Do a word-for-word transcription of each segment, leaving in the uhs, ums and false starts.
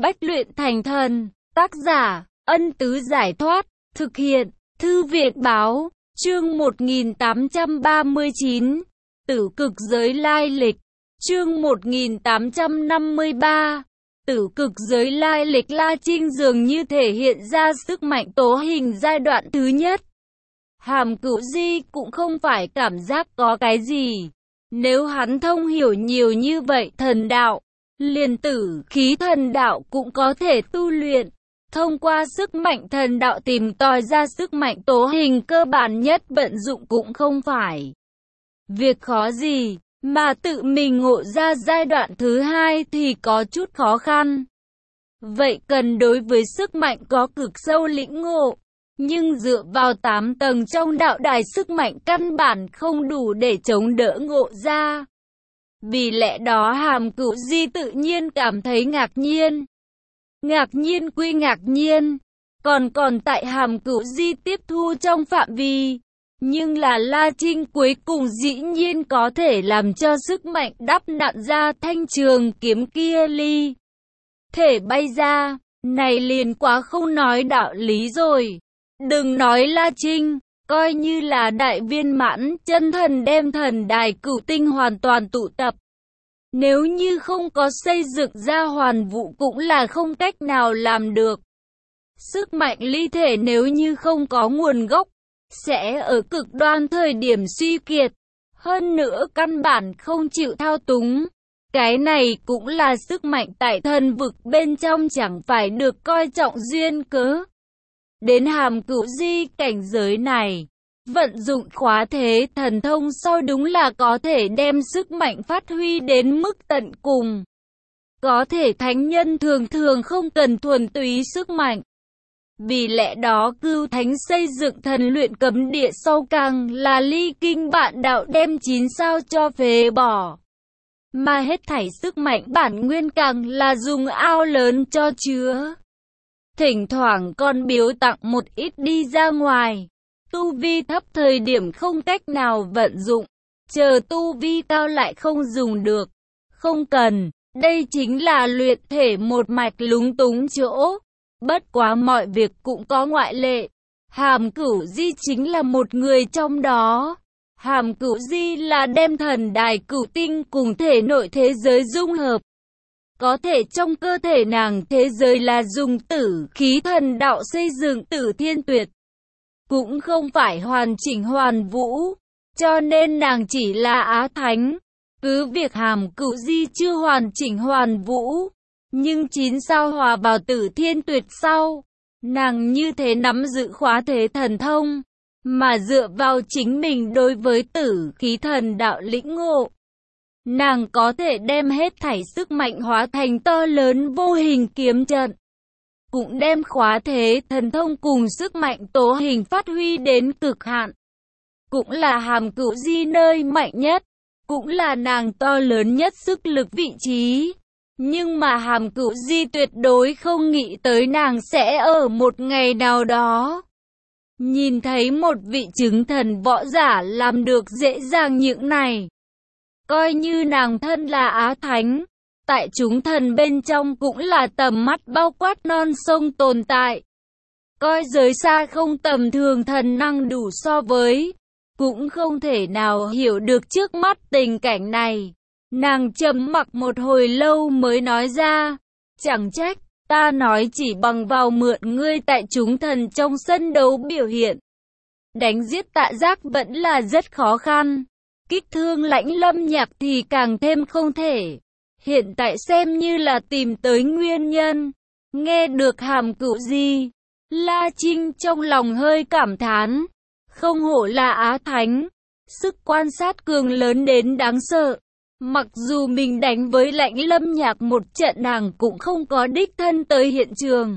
Bách luyện thành thần. Tác giả, Ân Tứ Giải Thoát. Thực hiện, Thư viện Báo. Chương một nghìn tám trăm ba mươi chín. Tử cực giới lai lịch. Chương một nghìn tám trăm năm mươi ba. Tử cực giới lai lịch. La Trinh dường như thể hiện ra sức mạnh tố hình giai đoạn thứ nhất. Hàm Cửu Di cũng không phải cảm giác có cái gì. Nếu hắn thông hiểu nhiều như vậy thần đạo, liền tử khí thần đạo cũng có thể tu luyện. Thông qua sức mạnh thần đạo tìm tòi ra sức mạnh tố hình cơ bản nhất vận dụng cũng không phải việc khó gì, mà tự mình ngộ ra giai đoạn thứ hai thì có chút khó khăn. Vậy cần đối với sức mạnh có cực sâu lĩnh ngộ, nhưng dựa vào tám tầng trong đạo đài sức mạnh căn bản không đủ để chống đỡ ngộ ra. Vì lẽ đó Hàm Cửu Di tự nhiên cảm thấy ngạc nhiên. Ngạc nhiên quy ngạc nhiên, còn còn tại Hàm Cửu Di tiếp thu trong phạm vi. Nhưng là La Trinh cuối cùng dĩ nhiên có thể làm cho sức mạnh đắp nặn ra thanh trường kiếm kia ly thể bay ra, này liền quá không nói đạo lý rồi. Đừng nói La Trinh, coi như là đại viên mãn chân thần đem thần đài cửu tinh hoàn toàn tụ tập. Nếu như không có xây dựng ra hoàn vũ cũng là không cách nào làm được. Sức mạnh ly thể nếu như không có nguồn gốc, sẽ ở cực đoan thời điểm suy kiệt. Hơn nữa căn bản không chịu thao túng. Cái này cũng là sức mạnh tại thần vực bên trong chẳng phải được coi trọng duyên cớ. Đến Hàm Cửu Di cảnh giới này, vận dụng khóa thế thần thông sau đúng là có thể đem sức mạnh phát huy đến mức tận cùng. Có thể thánh nhân thường thường không cần thuần túy sức mạnh. Vì lẽ đó Cưu Thánh xây dựng thần luyện cấm địa sau càng là ly kinh bạn đạo đem chín sao cho phế bỏ. Mà hết thảy sức mạnh bản nguyên càng là dùng ao lớn cho chứa. Thỉnh thoảng còn biếu tặng một ít đi ra ngoài. Tu vi thấp thời điểm không cách nào vận dụng, chờ tu vi cao lại không dùng được. Không cần, đây chính là luyện thể một mạch lúng túng chỗ. Bất quá mọi việc cũng có ngoại lệ. Hàm Cửu Di chính là một người trong đó. Hàm Cửu Di là đem thần đài cửu tinh cùng thể nội thế giới dung hợp. Có thể trong cơ thể nàng thế giới là dùng tử khí thần đạo xây dựng Tử Thiên Tuyệt. Cũng không phải hoàn chỉnh hoàn vũ, cho nên nàng chỉ là Á Thánh. Cứ việc Hàm Cửu Di chưa hoàn chỉnh hoàn vũ, nhưng chín sao hòa vào Tử Thiên Tuyệt sau, nàng như thế nắm giữ khóa thế thần thông, mà dựa vào chính mình đối với tử khí thần đạo lĩnh ngộ. Nàng có thể đem hết thảy sức mạnh hóa thành to lớn vô hình kiếm trận. Cũng đem khóa thế thần thông cùng sức mạnh tố hình phát huy đến cực hạn. Cũng là Hàm Cửu Di nơi mạnh nhất. Cũng là nàng to lớn nhất sức lực vị trí. Nhưng mà Hàm Cửu Di tuyệt đối không nghĩ tới nàng sẽ ở một ngày nào đó nhìn thấy một vị chứng thần võ giả làm được dễ dàng những này. Coi như nàng thân là Á Thánh, tại chúng thần bên trong cũng là tầm mắt bao quát non sông tồn tại. Coi giới xa không tầm thường thần năng đủ so với, cũng không thể nào hiểu được trước mắt tình cảnh này. Nàng trầm mặc một hồi lâu mới nói ra, chẳng trách, ta nói chỉ bằng vào mượn ngươi tại chúng thần trong sân đấu biểu hiện. Đánh giết Tạ Giác vẫn là rất khó khăn. Kích thương Lãnh Lâm Nhạc thì càng thêm không thể. Hiện tại xem như là tìm tới nguyên nhân. Nghe được Hàm Cửu Di, La Trinh trong lòng hơi cảm thán. Không hổ là Á Thánh, sức quan sát cường lớn đến đáng sợ. Mặc dù mình đánh với Lãnh Lâm Nhạc một trận nàng cũng không có đích thân tới hiện trường.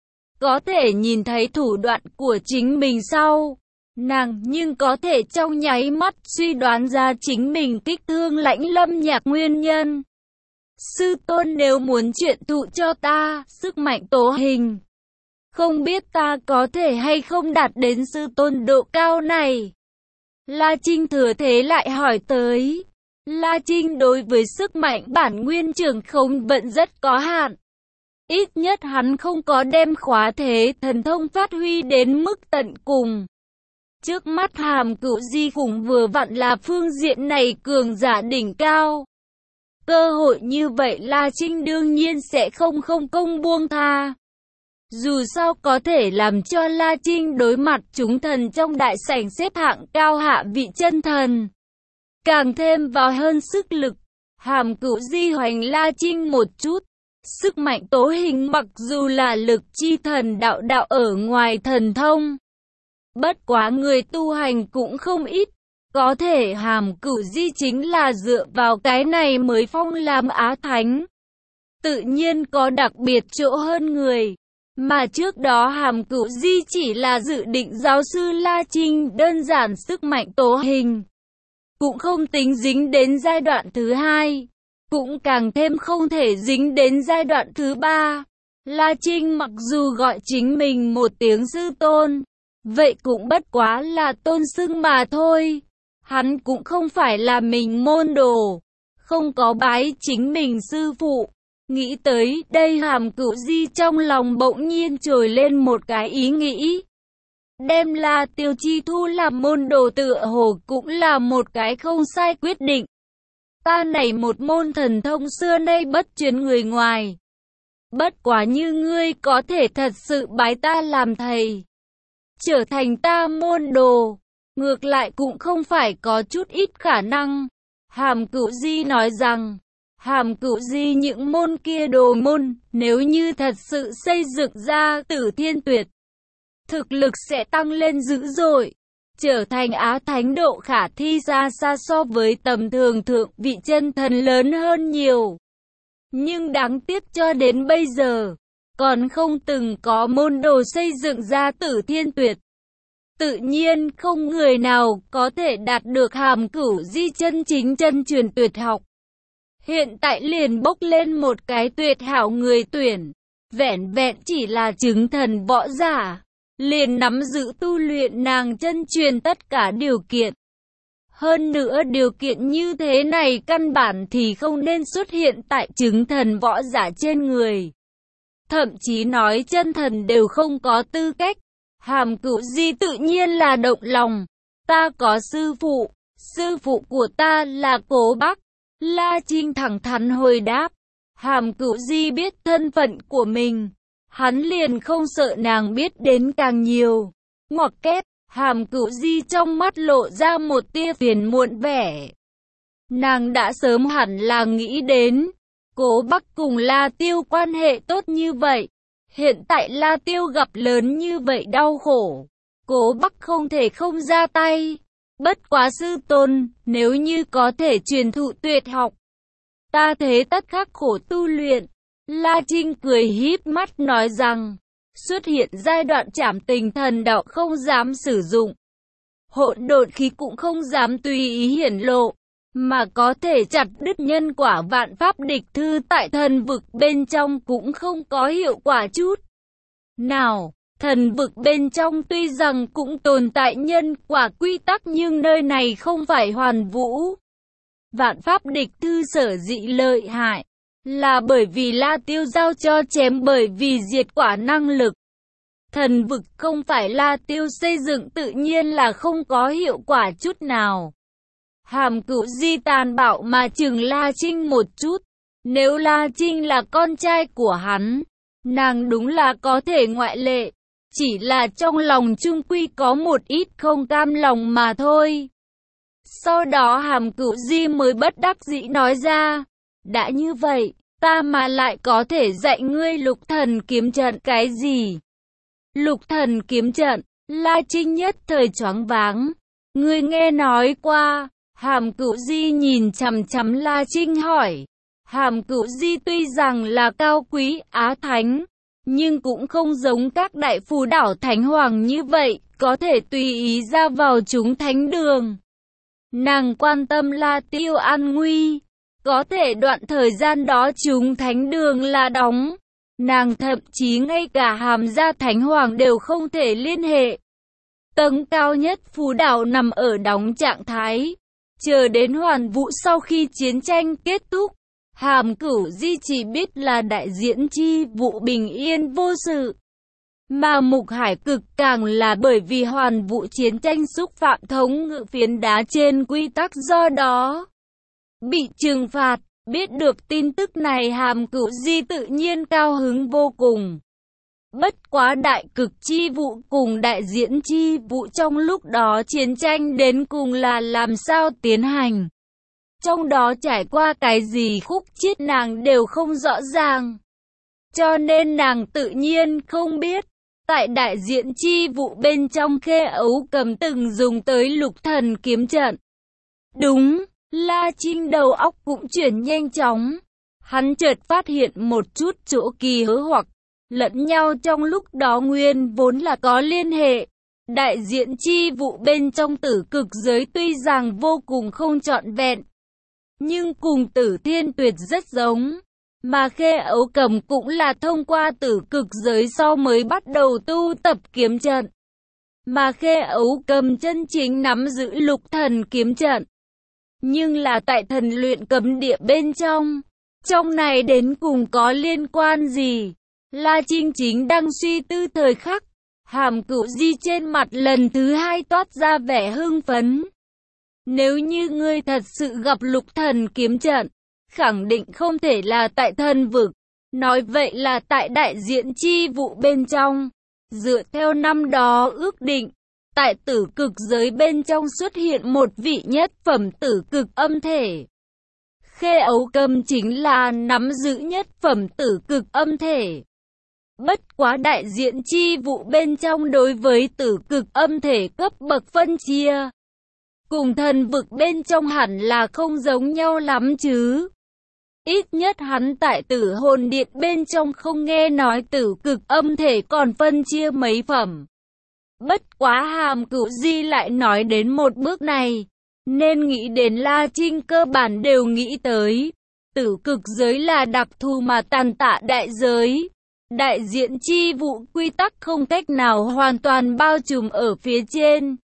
Có thể nhìn thấy thủ đoạn của chính mình sau. Nàng nhưng có thể trong nháy mắt suy đoán ra chính mình kích thương Lãnh Lâm Nhạc nguyên nhân. Sư tôn nếu muốn chuyện thụ cho ta, sức mạnh tố hình. Không biết ta có thể hay không đạt đến sư tôn độ cao này. La Trinh thừa thế lại hỏi tới. La Trinh đối với sức mạnh bản nguyên trường không vẫn rất có hạn. Ít nhất hắn không có đem khóa thế thần thông phát huy đến mức tận cùng. Trước mắt Hàm Cửu Di cũng vừa vặn là phương diện này cường giả đỉnh cao. Cơ hội như vậy La Trinh đương nhiên sẽ không không công buông tha. Dù sao có thể làm cho La Trinh đối mặt chúng thần trong đại sảnh xếp hạng cao hạ vị chân thần. Càng thêm vào hơn sức lực, Hàm Cửu Di hoành La Trinh một chút. Sức mạnh tố hình mặc dù là lực chi thần đạo đạo ở ngoài thần thông. Bất quá người tu hành cũng không ít. Có thể Hàm Cửu Di chính là dựa vào cái này mới phong làm Á Thánh. Tự nhiên có đặc biệt chỗ hơn người. Mà trước đó Hàm Cửu Di chỉ là dự định giáo sư La Trinh đơn giản sức mạnh tố hình. Cũng không tính dính đến giai đoạn thứ hai. Cũng càng thêm không thể dính đến giai đoạn thứ ba. La Trinh mặc dù gọi chính mình một tiếng sư tôn. Vậy cũng bất quá là tôn xưng mà thôi. Hắn cũng không phải là mình môn đồ. Không có bái chính mình sư phụ. Nghĩ tới đây Hàm Cửu Di trong lòng bỗng nhiên trồi lên một cái ý nghĩ. Đem La Tiêu Chi thu làm môn đồ tựa hồ cũng là một cái không sai quyết định. Ta này một môn thần thông xưa nay bất truyền người ngoài. Bất quá như ngươi có thể thật sự bái ta làm thầy. Trở thành ta môn đồ. Ngược lại cũng không phải có chút ít khả năng. Hàm Cửu Di nói rằng. Hàm Cửu Di những môn kia đồ môn, nếu như thật sự xây dựng ra Tử Thiên Tuyệt, thực lực sẽ tăng lên dữ dội, trở thành Á Thánh độ khả thi ra xa so với tầm thường thượng vị chân thần lớn hơn nhiều. Nhưng đáng tiếc cho đến bây giờ, còn không từng có môn đồ xây dựng ra Tử Thiên Tuyệt. Tự nhiên không người nào có thể đạt được Hàm Cửu Di chân chính chân truyền tuyệt học. Hiện tại liền bốc lên một cái tuyệt hảo người tuyển, vẻn vẹn chỉ là chứng thần võ giả, liền nắm giữ tu luyện nàng chân truyền tất cả điều kiện. Hơn nữa điều kiện như thế này căn bản thì không nên xuất hiện tại chứng thần võ giả trên người. Thậm chí nói chân thần đều không có tư cách. Hàm Cửu Di tự nhiên là động lòng. Ta có sư phụ, sư phụ của ta là Cố Bắc. La Trinh thẳng thắn hồi đáp. Hàm Cửu Di biết thân phận của mình. Hắn liền không sợ nàng biết đến càng nhiều. Ngoặc kép, Hàm Cửu Di trong mắt lộ ra một tia phiền muộn vẻ. Nàng đã sớm hẳn là nghĩ đến. Cố Bắc cùng La Tiêu quan hệ tốt như vậy. Hiện tại La Tiêu gặp lớn như vậy đau khổ. Cố Bắc không thể không ra tay. Bất quá sư tôn, nếu như có thể truyền thụ tuyệt học, ta thế tất khắc khổ tu luyện. La Trinh cười híp mắt nói rằng, xuất hiện giai đoạn trảm tình thần đạo không dám sử dụng. Hỗn độn khí cũng không dám tùy ý hiển lộ, mà có thể chặt đứt nhân quả vạn pháp địch thư tại thần vực bên trong cũng không có hiệu quả chút nào. Thần vực bên trong tuy rằng cũng tồn tại nhân quả quy tắc nhưng nơi này không phải hoàn vũ. Vạn pháp địch thư sở dĩ lợi hại, là bởi vì La Tiêu giao cho chém bởi vì diệt quả năng lực. Thần vực không phải La Tiêu xây dựng tự nhiên là không có hiệu quả chút nào. Hàm Cửu Di tàn bạo mà chừng La Trinh một chút. Nếu La Trinh là con trai của hắn, nàng đúng là có thể ngoại lệ. Chỉ là trong lòng chung quy có một ít không cam lòng mà thôi. Sau đó Hàm Cửu Di mới bất đắc dĩ nói ra. Đã như vậy, ta mà lại có thể dạy ngươi lục thần kiếm trận cái gì? Lục thần kiếm trận, La Trinh nhất thời choáng váng. Ngươi nghe nói qua? Hàm Cửu Di nhìn chằm chằm La Trinh hỏi. Hàm Cửu Di tuy rằng là cao quý Á Thánh, nhưng cũng không giống các đại phù đảo thánh hoàng như vậy, có thể tùy ý ra vào chúng thánh đường. Nàng quan tâm La Tiêu an nguy, có thể đoạn thời gian đó chúng thánh đường là đóng. Nàng thậm chí ngay cả Hàm gia thánh hoàng đều không thể liên hệ. Tầng cao nhất phù đảo nằm ở đóng trạng thái, chờ đến hoàn vũ sau khi chiến tranh kết thúc. Hàm Cửu Di chỉ biết là đại diễn chi vụ bình yên vô sự. Mà Mục Hải Cực càng là bởi vì hoàn vụ chiến tranh xúc phạm thống ngự phiến đá trên quy tắc, do đó bị trừng phạt. Biết được tin tức này, Hàm Cửu Di tự nhiên cao hứng vô cùng. Bất quá đại cực chi vụ cùng đại diễn chi vụ trong lúc đó chiến tranh đến cùng là làm sao tiến hành, trong đó trải qua cái gì khúc chiết nàng đều không rõ ràng, cho nên nàng tự nhiên không biết. Tại đại diễn chi vụ bên trong, Khê Ấu Cầm từng dùng tới Lục Thần kiếm trận. Đúng, La Trinh đầu óc cũng chuyển nhanh chóng. Hắn chợt phát hiện một chút chỗ kỳ hớ hoặc lẫn nhau trong lúc đó nguyên vốn là có liên hệ. Đại diễn chi vụ bên trong tử cực giới tuy rằng vô cùng không trọn vẹn, nhưng cùng Tử Thiên Tuyệt rất giống. Mà Khê Ấu Cầm cũng là thông qua tử cực giới sau mới bắt đầu tu tập kiếm trận. Mà Khê Ấu Cầm chân chính nắm giữ Lục Thần kiếm trận, nhưng là tại thần luyện cấm địa bên trong. Trong này đến cùng có liên quan gì? La Trinh chính đang suy tư thời khắc, Hàm Cửu Di trên mặt lần thứ hai toát ra vẻ hưng phấn. Nếu như ngươi thật sự gặp Lục Thần kiếm trận, khẳng định không thể là tại thần vực. Nói vậy là tại đại diễn chi vụ bên trong. Dựa theo năm đó ước định, tại tử cực giới bên trong xuất hiện một vị nhất phẩm tử cực âm thể. Khê Ấu Cầm chính là nắm giữ nhất phẩm tử cực âm thể. Bất quá đại diễn chi vụ bên trong đối với tử cực âm thể cấp bậc phân chia, cùng thần vực bên trong hẳn là không giống nhau lắm chứ. Ít nhất hắn tại Tử Hồn Điện bên trong không nghe nói tử cực âm thể còn phân chia mấy phẩm. Bất quá Hàm Cửu Di lại nói đến một bước này, nên nghĩ đến La Trinh cơ bản đều nghĩ tới. Tử cực giới là đặc thù mà tàn tạ đại giới. Đại diễn chi vụ quy tắc không cách nào hoàn toàn bao trùm ở phía trên.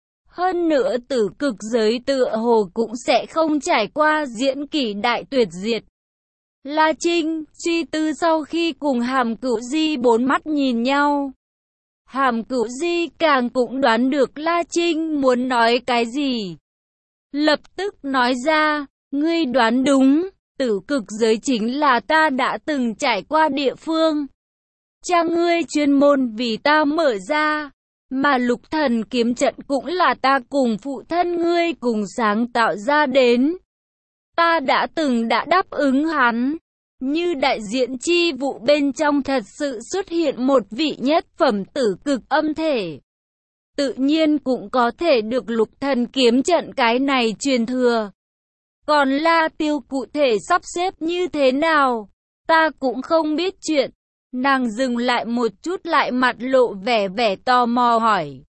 Hơn nữa tử cực giới tựa hồ cũng sẽ không trải qua diễn kỷ đại tuyệt diệt. La Trinh suy tư sau khi cùng Hàm Cửu Di bốn mắt nhìn nhau. Hàm Cửu Di càng cũng đoán được La Trinh muốn nói cái gì. Lập tức nói ra, ngươi đoán đúng, tử cực giới chính là ta đã từng trải qua địa phương. Cha ngươi chuyên môn vì ta mở ra, mà Lục Thần kiếm trận cũng là ta cùng phụ thân ngươi cùng sáng tạo ra đến. Ta đã từng đã đáp ứng hắn, như đại diễn chi vụ bên trong thật sự xuất hiện một vị nhất phẩm tử cực âm thể. Tự nhiên cũng có thể được Lục Thần kiếm trận cái này truyền thừa. Còn La Tiêu cụ thể sắp xếp như thế nào, ta cũng không biết chuyện. Nàng dừng lại một chút lại mặt lộ vẻ vẻ tò mò hỏi.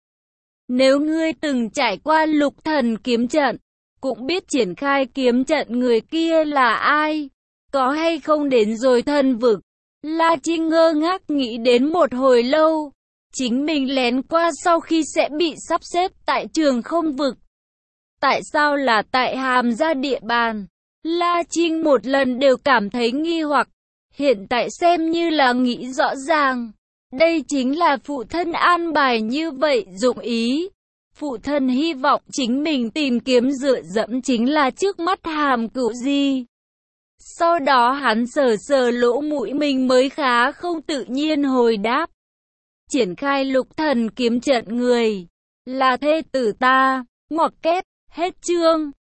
Nếu ngươi từng trải qua Lục Thần kiếm trận, cũng biết triển khai kiếm trận người kia là ai, có hay không đến rồi thần vực? La Trinh ngơ ngác nghĩ đến một hồi lâu, chính mình lén qua sau khi sẽ bị sắp xếp tại trường không vực. Tại sao là tại Hàm gia địa bàn? La Trinh một lần đều cảm thấy nghi hoặc. Hiện tại xem như là nghĩ rõ ràng. Đây chính là phụ thân an bài như vậy dụng ý. Phụ thân hy vọng chính mình tìm kiếm dựa dẫm chính là trước mắt Hàm Cửu Di. Sau đó hắn sờ sờ lỗ mũi mình mới khá không tự nhiên hồi đáp. Triển khai Lục Thần kiếm trận người là thê tử ta. Ngoặc kép, hết chương.